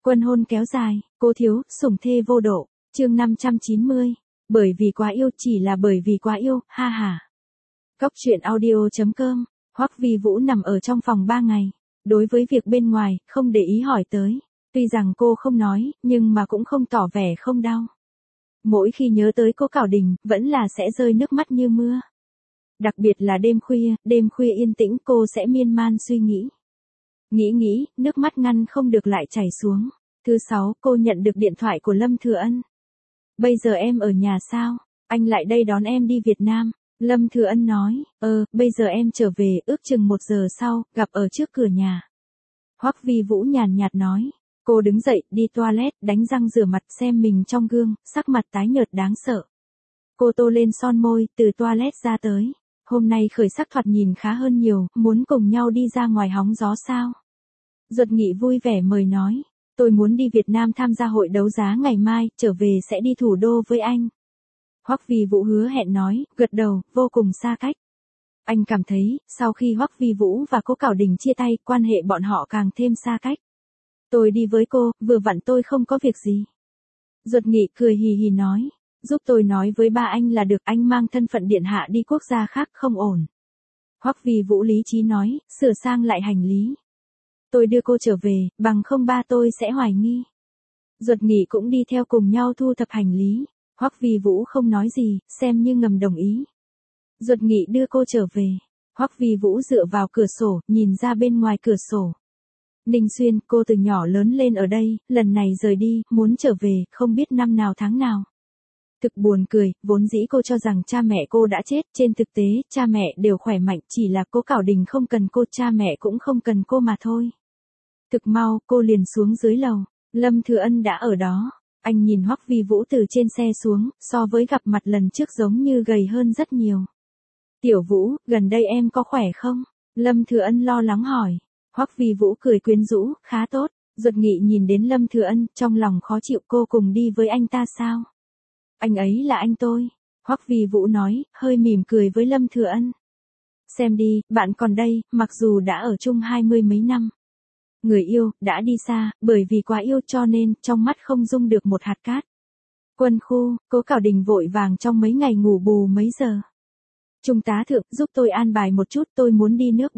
Quân hôn kéo dài, cố thiếu, sủng thê vô độ, chương 590. Bởi vì quá yêu, chỉ là bởi vì quá yêu, ha ha. Cóc truyện audio.com, Hoắc Vi Vũ nằm ở trong phòng 3 ngày. Đối với việc bên ngoài, không để ý hỏi tới. Tuy rằng cô không nói, nhưng mà cũng không tỏ vẻ không đau. Mỗi khi nhớ tới cô Cảo Đình, vẫn là sẽ rơi nước mắt như mưa. Đặc biệt là đêm khuya yên tĩnh cô sẽ miên man suy nghĩ. Nghĩ, nước mắt ngăn không được lại chảy xuống. Thứ 6, cô nhận được điện thoại của Lâm Thừa Ân. Bây giờ em ở nhà sao? Anh lại đây đón em đi Việt Nam. Lâm Thừa Ân nói, bây giờ em trở về, ước chừng 1 giờ sau, gặp ở trước cửa nhà. Hoắc Vi Vũ nhàn nhạt nói. Cô đứng dậy, đi toilet, đánh răng rửa mặt, xem mình trong gương, sắc mặt tái nhợt đáng sợ. Cô tô lên son môi, từ toilet ra tới. Hôm nay khởi sắc thoạt nhìn khá hơn nhiều, muốn cùng nhau đi ra ngoài hóng gió sao? Duật Nghị vui vẻ mời nói. Tôi muốn đi Việt Nam tham gia hội đấu giá ngày mai, trở về sẽ đi thủ đô với anh. Hoắc Vi Vũ hứa hẹn nói, gật đầu, vô cùng xa cách. Anh cảm thấy, sau khi Hoắc Vi Vũ và cô Cảo Đình chia tay, quan hệ bọn họ càng thêm xa cách. Tôi đi với cô, vừa vặn tôi không có việc gì. Duật Nghị cười hì hì nói, giúp tôi nói với ba anh là được, anh mang thân phận điện hạ đi quốc gia khác không ổn. Hoắc Vi Vũ lý trí nói, sửa sang lại hành lý. Tôi đưa cô trở về, bằng không ba tôi sẽ hoài nghi. Duật Nghị cũng đi theo cùng nhau thu thập hành lý. Hoắc Vi Vũ không nói gì, xem như ngầm đồng ý. Duật Nghị đưa cô trở về. Hoắc Vi Vũ dựa vào cửa sổ, nhìn ra bên ngoài cửa sổ. Ninh Xuyên, cô từ nhỏ lớn lên ở đây, lần này rời đi, muốn trở về, không biết năm nào tháng nào. Thực buồn cười, vốn dĩ cô cho rằng cha mẹ cô đã chết, trên thực tế, cha mẹ đều khỏe mạnh, chỉ là cô Cảo Đình không cần cô, cha mẹ cũng không cần cô mà thôi. Thực mau, cô liền xuống dưới lầu, Lâm Thừa Ân đã ở đó. Anh nhìn Hoắc Vi Vũ từ trên xe xuống, so với gặp mặt lần trước giống như gầy hơn rất nhiều. Tiểu Vũ, gần đây em có khỏe không? Lâm Thừa Ân lo lắng hỏi. Hoắc Vi Vũ cười quyến rũ, khá tốt. Duật Nghị nhìn đến Lâm Thừa Ân, trong lòng khó chịu, cô cùng đi với anh ta sao? Anh ấy là anh tôi. Hoắc Vi Vũ nói, hơi mỉm cười với Lâm Thừa Ân. Xem đi, bạn còn đây, mặc dù đã ở chung 20 mấy năm. Người yêu, đã đi xa, bởi vì quá yêu cho nên, trong mắt không dung được một hạt cát. Quân khu, cố Cảo Đình vội vàng trong mấy ngày ngủ bù mấy giờ. Trung tá thượng, giúp tôi an bài một chút, tôi muốn đi nước B.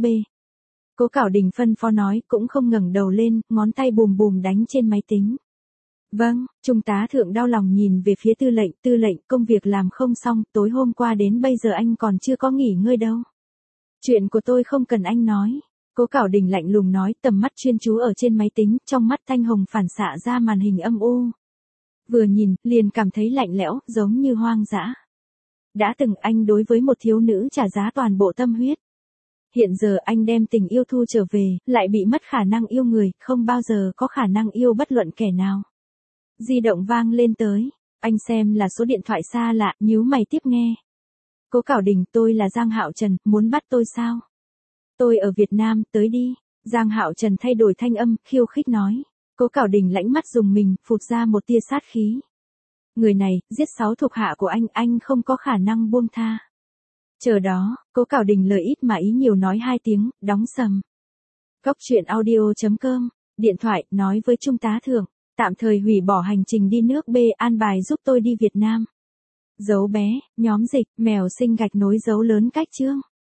Cố Cảo Đình phân phó nói, cũng không ngẩng đầu lên, ngón tay bùm bùm đánh trên máy tính. Vâng, Trung tá thượng đau lòng nhìn về phía tư lệnh, công việc làm không xong, tối hôm qua đến bây giờ anh còn chưa có nghỉ ngơi đâu. Chuyện của tôi không cần anh nói. Cố Cảo Đình lạnh lùng nói, tầm mắt chuyên chú ở trên máy tính, trong mắt thanh hồng phản xạ ra màn hình âm u. Vừa nhìn, liền cảm thấy lạnh lẽo, giống như hoang dã. Đã từng anh đối với một thiếu nữ trả giá toàn bộ tâm huyết. Hiện giờ anh đem tình yêu thu trở về, lại bị mất khả năng yêu người, không bao giờ có khả năng yêu bất luận kẻ nào. Di động vang lên tới, anh xem là số điện thoại xa lạ, nhíu mày tiếp nghe. Cố Cảo Đình, tôi là Giang Hạo Trần, muốn bắt tôi sao? Tôi ở Việt Nam, tới đi. Giang Hạo Trần thay đổi thanh âm, khiêu khích nói. Cố Cảo Đình lãnh mắt dùng mình, phụt ra một tia sát khí. Người này, giết 6 thuộc hạ của anh không có khả năng buông tha. Chờ đó, Cố Cảo Đình lời ít mà ý nhiều nói 2 tiếng, đóng sầm. Cóc truyện audio.com, điện thoại, nói với Trung tá thượng, tạm thời hủy bỏ hành trình đi nước B, an bài giúp tôi đi Việt Nam. Dấu bé, nhóm dịch, mèo sinh gạch nối dấu lớn cách chương.